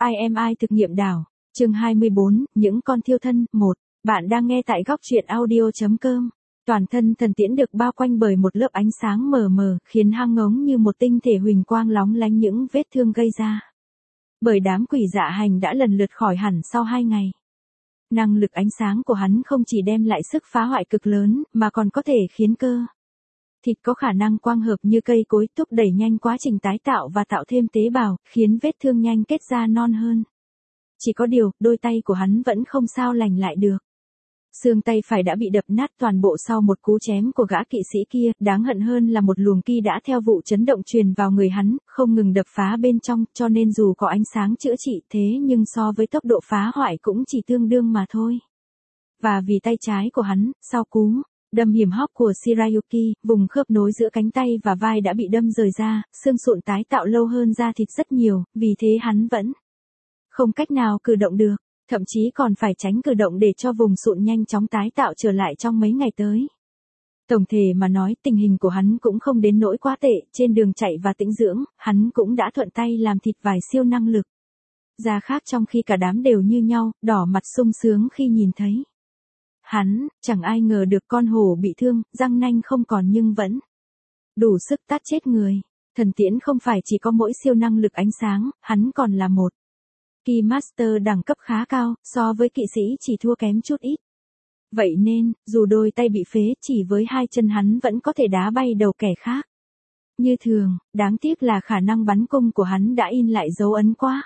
IMI thực nghiệm đảo. Chương 24, những con thiêu thân. 1. Bạn đang nghe tại góc truyện audio.com. Toàn thân thần tiễn được bao quanh bởi một lớp ánh sáng mờ mờ, khiến hang ngống như một tinh thể huỳnh quang lóng lánh những vết thương gây ra. Bởi đám quỷ dạ hành đã lần lượt khỏi hẳn sau 2 ngày. Năng lực ánh sáng của hắn không chỉ đem lại sức phá hoại cực lớn, mà còn có thể khiến cơ thịt có khả năng quang hợp như cây cối, thúc đẩy nhanh quá trình tái tạo và tạo thêm tế bào, khiến vết thương nhanh kết ra non hơn. Chỉ có điều, đôi tay của hắn vẫn không sao lành lại được. Xương tay phải đã bị đập nát toàn bộ sau một cú chém của gã kỵ sĩ kia, đáng hận hơn là một luồng ki đã theo vụ chấn động truyền vào người hắn, không ngừng đập phá bên trong, cho nên dù có ánh sáng chữa trị thế nhưng so với tốc độ phá hoại cũng chỉ tương đương mà thôi. Và vì tay trái của hắn, sau cú đâm hiểm hóc của Shirayuki, vùng khớp nối giữa cánh tay và vai đã bị đâm rời ra, xương sụn tái tạo lâu hơn da thịt rất nhiều, vì thế hắn vẫn không cách nào cử động được, thậm chí còn phải tránh cử động để cho vùng sụn nhanh chóng tái tạo trở lại trong mấy ngày tới. Tổng thể mà nói, tình hình của hắn cũng không đến nỗi quá tệ, trên đường chạy và tĩnh dưỡng, hắn cũng đã thuận tay làm thịt vài siêu năng lực gia khác, trong khi cả đám đều như nhau, đỏ mặt sung sướng khi nhìn thấy hắn. Chẳng ai ngờ được con hổ bị thương, răng nanh không còn nhưng vẫn đủ sức tát chết người. Thần tiễn không phải chỉ có mỗi siêu năng lực ánh sáng, hắn còn là một Ki Master đẳng cấp khá cao, so với kỵ sĩ chỉ thua kém chút ít. Vậy nên, dù đôi tay bị phế, chỉ với 2 chân hắn vẫn có thể đá bay đầu kẻ khác như thường. Đáng tiếc là khả năng bắn cung của hắn đã in lại dấu ấn quá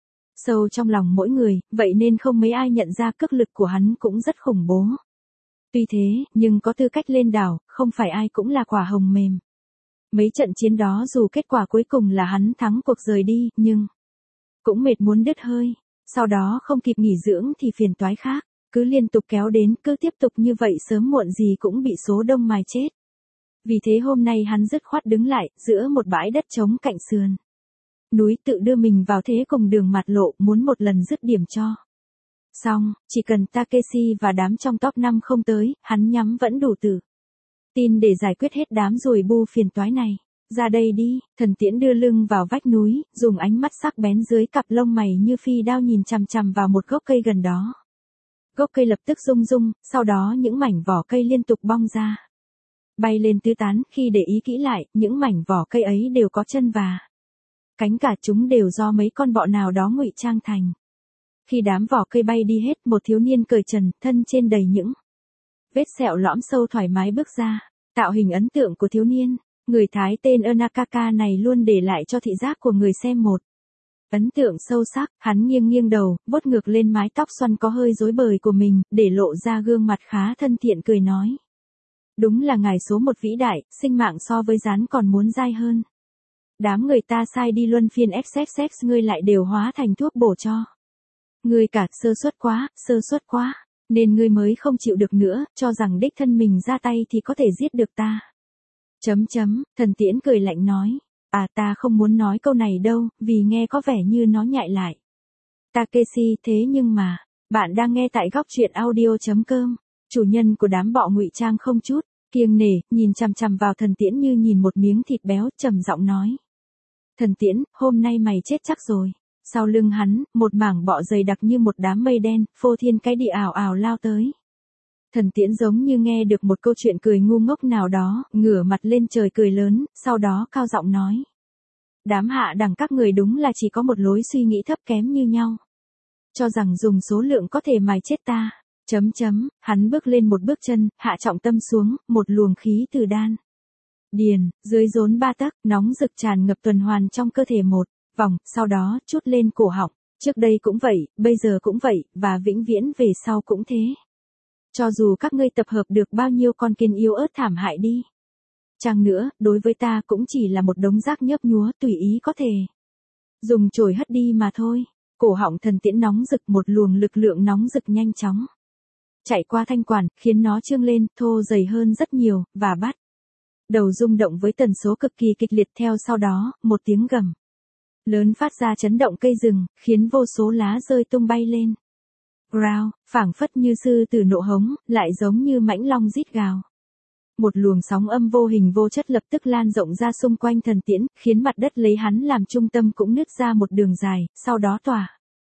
sâu trong lòng mỗi người, vậy nên không mấy ai nhận ra cước lực của hắn cũng rất khủng bố. Tuy thế, nhưng có tư cách lên đảo, không phải ai cũng là quả hồng mềm. Mấy trận chiến đó dù kết quả cuối cùng là hắn thắng cuộc rời đi, nhưng cũng mệt muốn đứt hơi. Sau đó không kịp nghỉ dưỡng thì phiền toái khác cứ liên tục kéo đến, cứ tiếp tục như vậy sớm muộn gì cũng bị số đông mài chết. Vì thế hôm nay hắn dứt khoát đứng lại, giữa một bãi đất trống cạnh sườn núi, tự đưa mình vào thế cùng đường mạt lộ, muốn một lần dứt điểm cho xong. Chỉ cần Takeshi và đám trong top 5 không tới, hắn nhắm vẫn đủ tự tin để giải quyết hết đám ruồi bu phiền toái này. Ra đây đi. Thần tiễn đưa lưng vào vách núi, dùng ánh mắt sắc bén dưới cặp lông mày như phi đao nhìn chằm chằm vào một gốc cây gần đó. Gốc cây lập tức rung rung, sau đó những mảnh vỏ cây liên tục bong ra, bay lên tứ tán. Khi để ý kỹ lại, những mảnh vỏ cây ấy đều có chân và cánh, cả chúng đều do mấy con bọ nào đó ngụy trang thành. Khi đám vỏ cây bay đi hết, một thiếu niên cởi trần, thân trên đầy những vết sẹo lõm sâu thoải mái bước ra. Tạo hình ấn tượng của thiếu niên người Thái tên Onakaka này luôn để lại cho thị giác của người xem một ấn tượng sâu sắc. Hắn nghiêng nghiêng đầu, vuốt ngược lên mái tóc xoăn có hơi rối bời của mình, để lộ ra gương mặt khá thân thiện, cười nói: đúng là ngài số một vĩ đại, sinh mạng so với rắn còn muốn dai hơn. Đám người ta sai đi luân phiên XXX, ngươi lại đều hóa thành thuốc bổ cho ngươi cả. Sơ suất quá, nên ngươi mới không chịu được nữa, cho rằng đích thân mình ra tay thì có thể giết được ta. Thần tiễn cười lạnh nói: à, ta không muốn nói câu này đâu, vì nghe có vẻ như nó nhại lại Takeshi. Thế nhưng mà, bạn đang nghe tại góc truyện audio.com. Chủ nhân của đám bọ ngụy trang không chút kiêng nể, nhìn chằm chằm vào thần tiễn như nhìn một miếng thịt béo, trầm giọng nói: thần tiễn, hôm nay mày chết chắc rồi. Sau lưng hắn, một mảng bọ dày đặc như một đám mây đen, phô thiên cái địa ảo ảo lao tới. Thần tiễn giống như nghe được một câu chuyện cười ngu ngốc nào đó, ngửa mặt lên trời cười lớn, sau đó cao giọng nói: đám hạ đẳng các người đúng là chỉ có một lối suy nghĩ thấp kém như nhau, cho rằng dùng số lượng có thể mài chết ta. Hắn bước lên một bước chân, hạ trọng tâm xuống, một luồng khí từ đan điền, dưới rốn 3 tấc, nóng rực tràn ngập tuần hoàn trong cơ thể một vòng, sau đó trút lên cổ họng. Trước đây cũng vậy, bây giờ cũng vậy, và vĩnh viễn về sau cũng thế. Cho dù các ngươi tập hợp được bao nhiêu con kiến yếu ớt thảm hại đi chăng nữa, đối với ta cũng chỉ là một đống rác nhấp nhúa, tùy ý có thể dùng chổi hất đi mà thôi. Cổ họng thần tiễn nóng rực, một luồng lực lượng nóng rực nhanh chóng chạy qua thanh quản, khiến nó trương lên, thô dày hơn rất nhiều, và bắt đầu rung động với tần số cực kỳ kịch liệt. Theo sau đó, một tiếng gầm lớn phát ra chấn động cây rừng, khiến vô số lá rơi tung bay lên. Growl, phảng phất như sư tử nộ hống, lại giống như mãnh long rít gào. Một luồng sóng âm vô hình vô chất lập tức lan rộng ra xung quanh thần tiễn, khiến mặt đất lấy hắn làm trung tâm cũng nứt ra một đường dài, sau đó tỏa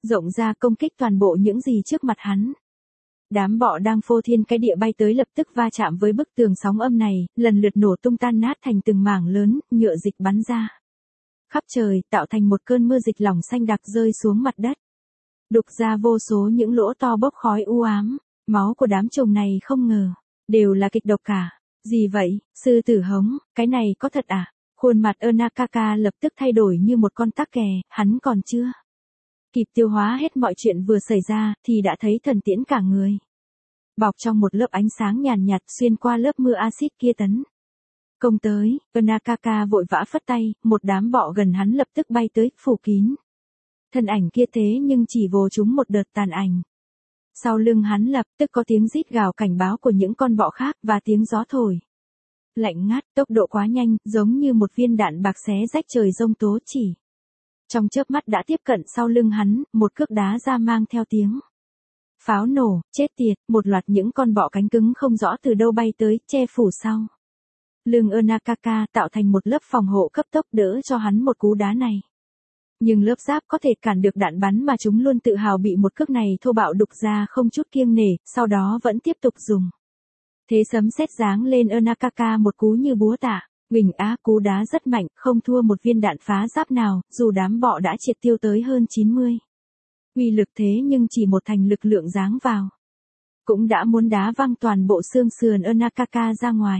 rộng ra công kích toàn bộ những gì trước mặt hắn. Đám bọ đang phô thiên cái địa bay tới lập tức va chạm với bức tường sóng âm này, lần lượt nổ tung tan nát thành từng mảng lớn, nhựa dịch bắn ra khắp trời, tạo thành một cơn mưa dịch lỏng xanh đặc rơi xuống mặt đất. Đục ra vô số những lỗ to bốc khói u ám, máu của đám trùng này không ngờ, đều là kịch độc cả. Gì vậy, sư tử hống, cái này có thật à? Khuôn mặt Onakaka lập tức thay đổi như một con tắc kè, hắn còn chưa kịp tiêu hóa hết mọi chuyện vừa xảy ra, thì đã thấy thần tiễn cả người bọc trong một lớp ánh sáng nhàn nhạt xuyên qua lớp mưa axit kia tấn công tới. Onakaka vội vã phất tay, một đám bọ gần hắn lập tức bay tới, phủ kín thân ảnh kia, thế nhưng chỉ vồ chúng một đợt tàn ảnh. Sau lưng hắn lập tức có tiếng rít gào cảnh báo của những con bọ khác, và tiếng gió thổi lạnh ngắt, tốc độ quá nhanh, giống như một viên đạn bạc xé rách trời giông tố, chỉ trong chớp mắt đã tiếp cận sau lưng hắn, một cước đá ra mang theo tiếng pháo nổ. Chết tiệt, một loạt những con bọ cánh cứng không rõ từ đâu bay tới, che phủ sau lưng Onakaka, tạo thành một lớp phòng hộ cấp tốc đỡ cho hắn một cú đá này. Nhưng lớp giáp có thể cản được đạn bắn mà chúng luôn tự hào bị một cước này thô bạo đục ra không chút kiêng nể, sau đó vẫn tiếp tục dùng thế sấm sét giáng lên Onakaka một cú như búa tạ. Huỳnh á, cú đá rất mạnh, không thua một viên đạn phá giáp nào, dù đám bọ đã triệt tiêu tới hơn 90. Uy lực thế nhưng chỉ một thành lực lượng giáng vào, cũng đã muốn đá văng toàn bộ xương sườn Onakaka ra ngoài.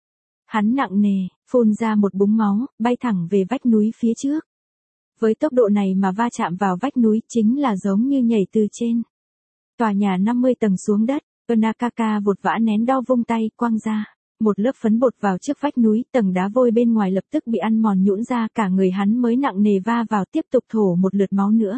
Hắn nặng nề, phun ra một búng máu, bay thẳng về vách núi phía trước. Với tốc độ này mà va chạm vào vách núi chính là giống như nhảy từ trên tòa nhà 50 tầng xuống đất. Onakaka vụt vã nén đau vung tay, quăng ra một lớp phấn bột vào trước vách núi, tầng đá vôi bên ngoài lập tức bị ăn mòn nhũn ra, cả người hắn mới nặng nề va vào, tiếp tục thổ một lượt máu nữa.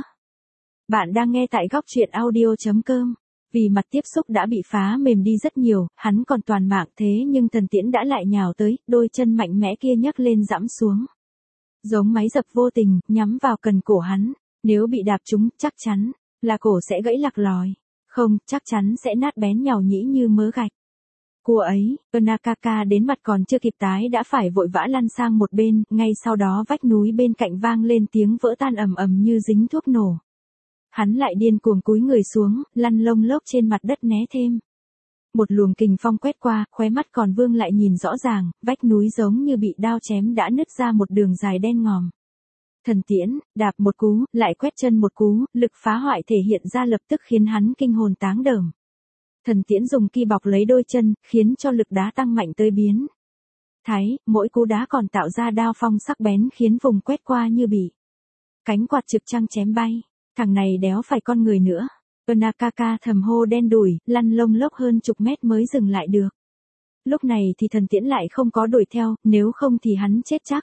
Bạn đang nghe tại góc truyện audio.com. Vì mặt tiếp xúc đã bị phá mềm đi rất nhiều, hắn còn toàn mạng, thế nhưng thần tiễn đã lại nhào tới, đôi chân mạnh mẽ kia nhấc lên giẫm xuống, giống máy dập vô tình, nhắm vào cần cổ hắn. Nếu bị đạp trúng, chắc chắn là cổ sẽ gãy lạc lòi. Không, chắc chắn sẽ nát bén nhàu nhĩ như mớ gạch. Cua ấy, Onakaka đến mặt còn chưa kịp tái đã phải vội vã lăn sang một bên, ngay sau đó vách núi bên cạnh vang lên tiếng vỡ tan ầm ầm như dính thuốc nổ. Hắn lại điên cuồng cúi người xuống, lăn lông lốc trên mặt đất né thêm. Một luồng kình phong quét qua, khóe mắt còn vương lại nhìn rõ ràng, vách núi giống như bị đao chém đã nứt ra một đường dài đen ngòm. Thần tiễn, đạp một cú, lại quét chân một cú, lực phá hoại thể hiện ra lập tức khiến hắn kinh hồn táng đờm. Thần tiễn dùng ki bọc lấy đôi chân, khiến cho lực đá tăng mạnh tới biến thái, mỗi cú đá còn tạo ra đao phong sắc bén khiến vùng quét qua như bị cánh quạt trực trăng chém bay. Thằng này đéo phải con người nữa. Onakaka thầm hô đen đủi, lăn lông lốc hơn chục mét mới dừng lại được. Lúc này thì thần tiễn lại không có đuổi theo, nếu không thì hắn chết chắc.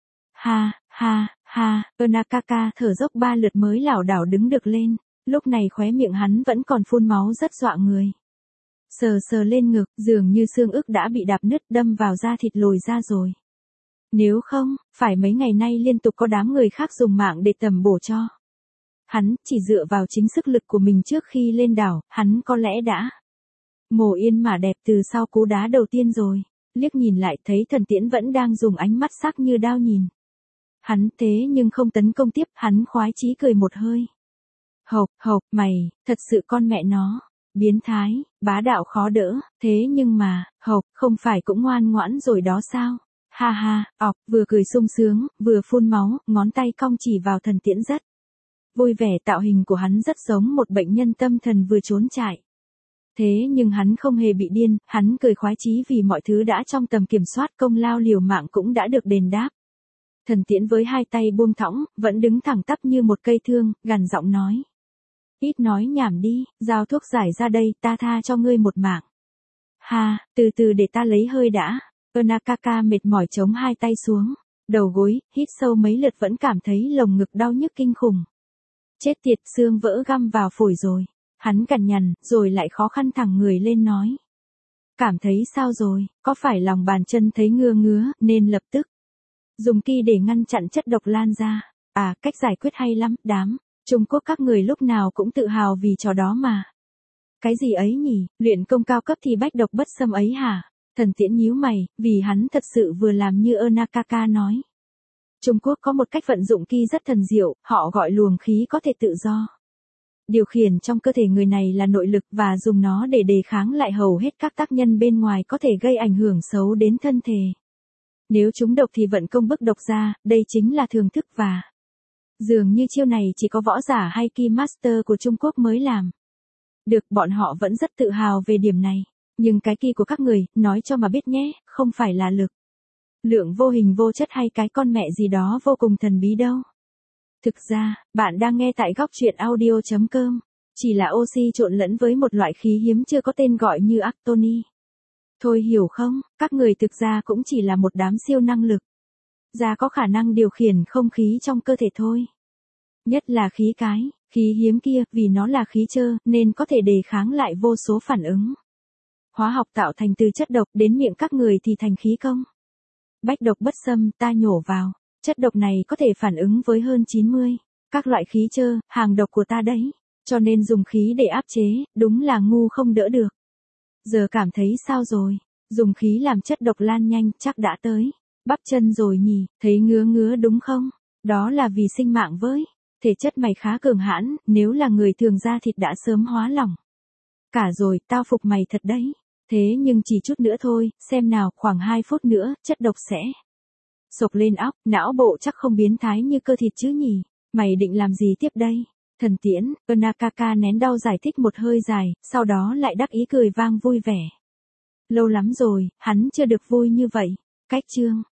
Ha, ha, ha, Onakaka thở dốc 3 lượt mới lảo đảo đứng được lên. Lúc này khóe miệng hắn vẫn còn phun máu rất dọa người. Sờ sờ lên ngực, dường như xương ức đã bị đạp nứt đâm vào da thịt lồi ra rồi. Nếu không, phải mấy ngày nay liên tục có đám người khác dùng mạng để tầm bổ cho hắn, chỉ dựa vào chính sức lực của mình trước khi lên đảo, hắn có lẽ đã mồ yên mà đẹp từ sau cú đá đầu tiên rồi. Liếc nhìn lại thấy thần tiễn vẫn đang dùng ánh mắt sắc như đao nhìn hắn, thế nhưng không tấn công tiếp, hắn khoái chí cười một hơi. Hộc, hộc, mày, thật sự con mẹ nó, biến thái, bá đạo khó đỡ, thế nhưng mà, hộc, không phải cũng ngoan ngoãn rồi đó sao? Ha ha, ọc, vừa cười sung sướng, vừa phun máu, ngón tay cong chỉ vào thần tiễn rất vui vẻ. Tạo hình của hắn rất giống một bệnh nhân tâm thần vừa trốn trại. Thế nhưng hắn không hề bị điên, hắn cười khoái chí vì mọi thứ đã trong tầm kiểm soát, công lao liều mạng cũng đã được đền đáp. Thần tiễn với hai tay buông thõng, vẫn đứng thẳng tắp như một cây thương, gằn giọng nói. Ít nói nhảm đi, giao thuốc giải ra đây, ta tha cho ngươi một mạng. Ha, từ từ để ta lấy hơi đã. Onakaka mệt mỏi chống hai tay xuống đầu gối, hít sâu mấy lượt vẫn cảm thấy lồng ngực đau nhức kinh khủng. Chết tiệt, xương vỡ găm vào phổi rồi. Hắn cằn nhằn, rồi lại khó khăn thẳng người lên nói. Cảm thấy sao rồi, có phải lòng bàn chân thấy ngứa ngứa, nên lập tức dùng ki để ngăn chặn chất độc lan ra. À, cách giải quyết hay lắm, đám Trung Quốc các người lúc nào cũng tự hào vì trò đó mà. Cái gì ấy nhỉ, luyện công cao cấp thì bách độc bất xâm ấy hả? Thần tiễn nhíu mày, vì hắn thật sự vừa làm như Onakaka nói. Trung Quốc có một cách vận dụng ki rất thần diệu, họ gọi luồng khí có thể tự do Điều khiển trong cơ thể người này là nội lực và dùng nó để đề kháng lại hầu hết các tác nhân bên ngoài có thể gây ảnh hưởng xấu đến thân thể. Nếu chúng độc thì vận công bức độc ra, đây chính là thường thức và dường như chiêu này chỉ có võ giả hay Ki Master của Trung Quốc mới làm. Được, bọn họ vẫn rất tự hào về điểm này. Nhưng cái Ki của các người, nói cho mà biết nhé, không phải là lực lượng vô hình vô chất hay cái con mẹ gì đó vô cùng thần bí đâu. Thực ra, bạn đang nghe tại góc truyện audio.com. Chỉ là oxy trộn lẫn với một loại khí hiếm chưa có tên gọi như Actoni. Thôi hiểu không, các người thực ra cũng chỉ là một đám siêu năng lực. Ra có khả năng điều khiển không khí trong cơ thể thôi. Nhất là khí hiếm kia, vì nó là khí trơ, nên có thể đề kháng lại vô số phản ứng hóa học tạo thành từ chất độc, đến miệng các người thì thành khí công. Bách độc bất xâm, ta nhổ vào. Chất độc này có thể phản ứng với hơn 90 các loại khí trơ, hàng độc của ta đấy. Cho nên dùng khí để áp chế, đúng là ngu không đỡ được. Giờ cảm thấy sao rồi? Dùng khí làm chất độc lan nhanh, chắc đã tới bắp chân rồi nhỉ, thấy ngứa ngứa đúng không? Đó là vì sinh mạng với thể chất mày khá cường hãn, nếu là người thường da thịt đã sớm hóa lỏng cả rồi, tao phục mày thật đấy. Thế nhưng chỉ chút nữa thôi, xem nào, khoảng 2 phút nữa, chất độc sẽ sộc lên óc, não bộ chắc không biến thái như cơ thịt chứ nhỉ? Mày định làm gì tiếp đây? Thần tiễn, Onakaka nén đau giải thích một hơi dài, sau đó lại đắc ý cười vang vui vẻ. Lâu lắm rồi, hắn chưa được vui như vậy. Cách chương